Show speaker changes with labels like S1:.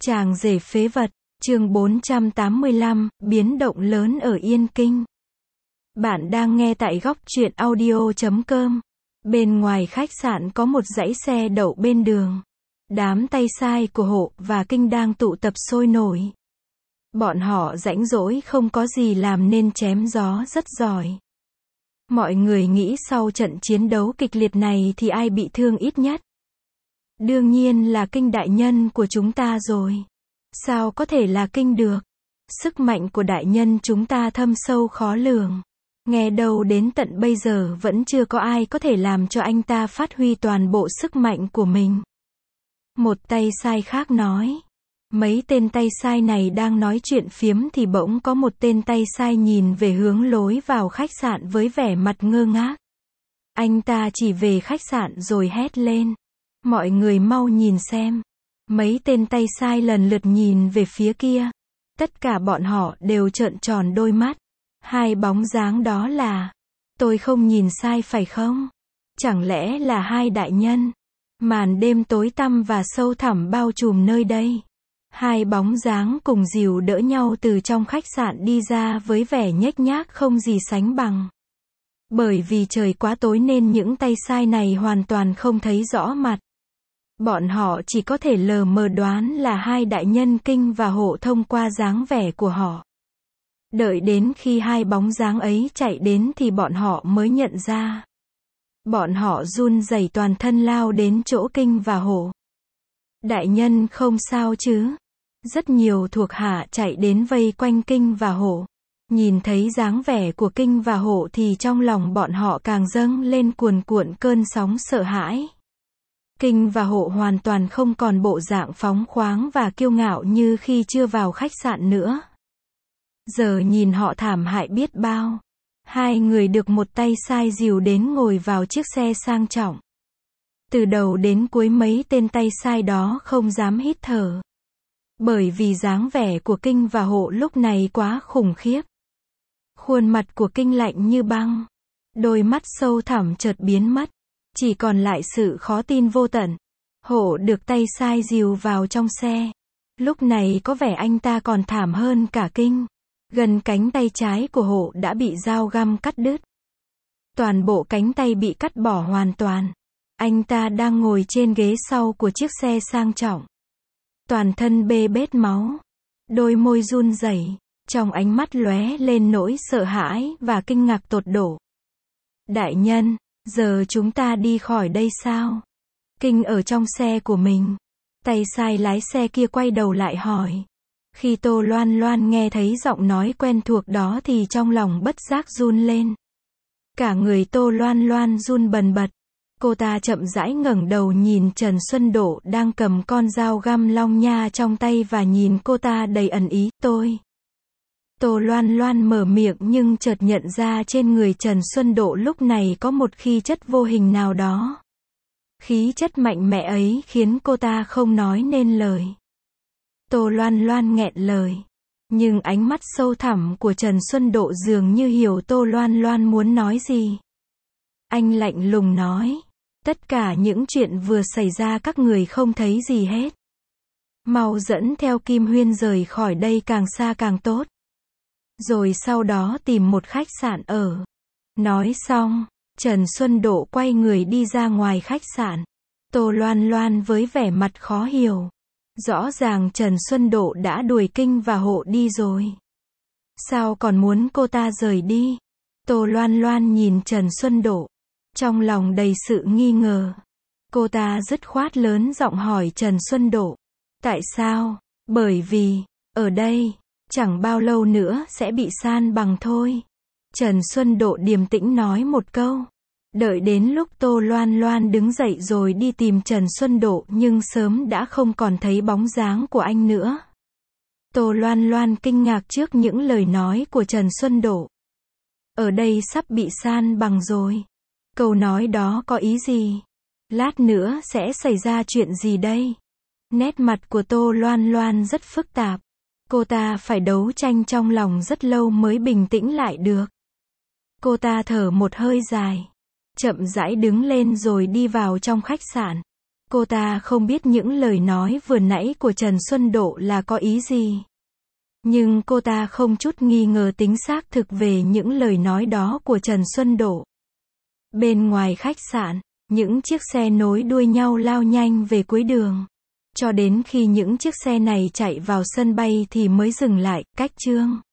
S1: Chàng rể phế vật, chương 485, biến động lớn ở Yên Kinh. Bạn đang nghe tại góc truyện audio.com. Bên ngoài khách sạn có một dãy xe đậu bên đường. Đám tay sai của Hộ và Kinh đang tụ tập sôi nổi. Bọn họ rảnh rỗi không có gì làm nên chém gió rất giỏi. Mọi người nghĩ sau trận chiến đấu kịch liệt này thì ai bị thương ít nhất? Đương nhiên là Kinh đại nhân của chúng ta rồi. Sao có thể là Kinh được? Sức mạnh của đại nhân chúng ta thâm sâu khó lường. Nghe đâu đến tận bây giờ vẫn chưa có ai có thể làm cho anh ta phát huy toàn bộ sức mạnh của mình. Một tay sai khác nói. Mấy tên tay sai này đang nói chuyện phiếm thì bỗng có một tên tay sai nhìn về hướng lối vào khách sạn với vẻ mặt ngơ ngác. Anh ta chỉ về khách sạn rồi hét lên. Mọi người mau nhìn xem. Mấy tên tay sai lần lượt nhìn về phía kia. Tất cả bọn họ đều trợn tròn đôi mắt. Hai bóng dáng đó là... Tôi không nhìn sai phải không? Chẳng lẽ là hai đại nhân? Màn đêm tối tăm và sâu thẳm bao trùm nơi đây. Hai bóng dáng cùng dìu đỡ nhau từ trong khách sạn đi ra với vẻ nhếch nhác không gì sánh bằng. Bởi vì trời quá tối nên những tay sai này hoàn toàn không thấy rõ mặt. Bọn họ chỉ có thể lờ mờ đoán là hai đại nhân Kinh và Hộ thông qua dáng vẻ của họ. Đợi đến khi hai bóng dáng ấy chạy đến thì bọn họ mới nhận ra. Bọn họ run rẩy toàn thân lao đến chỗ Kinh và Hộ. Đại nhân không sao chứ? Rất nhiều thuộc hạ chạy đến vây quanh Kinh và Hộ. Nhìn thấy dáng vẻ của Kinh và Hộ thì trong lòng bọn họ càng dâng lên cuồn cuộn cơn sóng sợ hãi. Kinh và Hộ hoàn toàn không còn bộ dạng phóng khoáng và kiêu ngạo như khi chưa vào khách sạn nữa. Giờ nhìn họ thảm hại biết bao. Hai người được một tay sai dìu đến ngồi vào chiếc xe sang trọng. Từ đầu đến cuối mấy tên tay sai đó không dám hít thở. Bởi vì dáng vẻ của Kinh và Hộ lúc này quá khủng khiếp. Khuôn mặt của Kinh lạnh như băng. Đôi mắt sâu thẳm chợt biến mất. Chỉ còn lại sự khó tin vô tận. Hộ được tay sai dìu vào trong xe. Lúc này có vẻ anh ta còn thảm hơn cả Kinh. Gần cánh tay trái của Hộ đã bị dao găm cắt đứt. Toàn bộ cánh tay bị cắt bỏ hoàn toàn. Anh ta đang ngồi trên ghế sau của chiếc xe sang trọng. Toàn thân bê bết máu. Đôi môi run rẩy. Trong ánh mắt lóe lên nỗi sợ hãi và kinh ngạc tột độ. Đại nhân, giờ chúng ta đi khỏi đây sao? Kinh ở trong xe của mình. Tay sai lái xe kia quay đầu lại hỏi. Khi Tô Loan Loan nghe thấy giọng nói quen thuộc đó thì trong lòng bất giác run lên. Cả người Tô Loan Loan run bần bật. Cô ta chậm rãi ngẩng đầu nhìn Trần Xuân Độ đang cầm con dao găm long nha trong tay và nhìn cô ta đầy ẩn ý. Tô Loan Loan mở miệng nhưng chợt nhận ra trên người Trần Xuân Độ lúc này có một khí chất vô hình nào đó. Khí chất mạnh mẽ ấy khiến cô ta không nói nên lời. Tô Loan Loan nghẹn lời. Nhưng ánh mắt sâu thẳm của Trần Xuân Độ dường như hiểu Tô Loan Loan muốn nói gì. Anh lạnh lùng nói. Tất cả những chuyện vừa xảy ra các người không thấy gì hết. Mau dẫn theo Kim Huyên rời khỏi đây càng xa càng tốt. Rồi sau đó tìm một khách sạn ở. Nói xong, Trần Xuân Độ quay người đi ra ngoài khách sạn. Tô Loan Loan với vẻ mặt khó hiểu. Rõ ràng Trần Xuân Độ đã đuổi Kinh và Hộ đi rồi. Sao còn muốn cô ta rời đi? Tô Loan Loan nhìn Trần Xuân Độ. Trong lòng đầy sự nghi ngờ. Cô ta dứt khoát lớn giọng hỏi Trần Xuân Độ. Tại sao? Bởi vì, ở đây, chẳng bao lâu nữa sẽ bị san bằng thôi. Trần Xuân Độ điềm tĩnh nói một câu. Đợi đến lúc Tô Loan Loan đứng dậy rồi đi tìm Trần Xuân Độ nhưng sớm đã không còn thấy bóng dáng của anh nữa. Tô Loan Loan kinh ngạc trước những lời nói của Trần Xuân Độ. Ở đây sắp bị san bằng rồi. Câu nói đó có ý gì? Lát nữa sẽ xảy ra chuyện gì đây? Nét mặt của Tô Loan Loan rất phức tạp. Cô ta phải đấu tranh trong lòng rất lâu mới bình tĩnh lại được. Cô ta thở một hơi dài. Chậm rãi đứng lên rồi đi vào trong khách sạn. Cô ta không biết những lời nói vừa nãy của Trần Xuân Độ là có ý gì. Nhưng cô ta không chút nghi ngờ tính xác thực về những lời nói đó của Trần Xuân Độ. Bên ngoài khách sạn, những chiếc xe nối đuôi nhau lao nhanh về cuối đường. Cho đến khi những chiếc xe này chạy vào sân bay thì mới dừng lại, cách Trương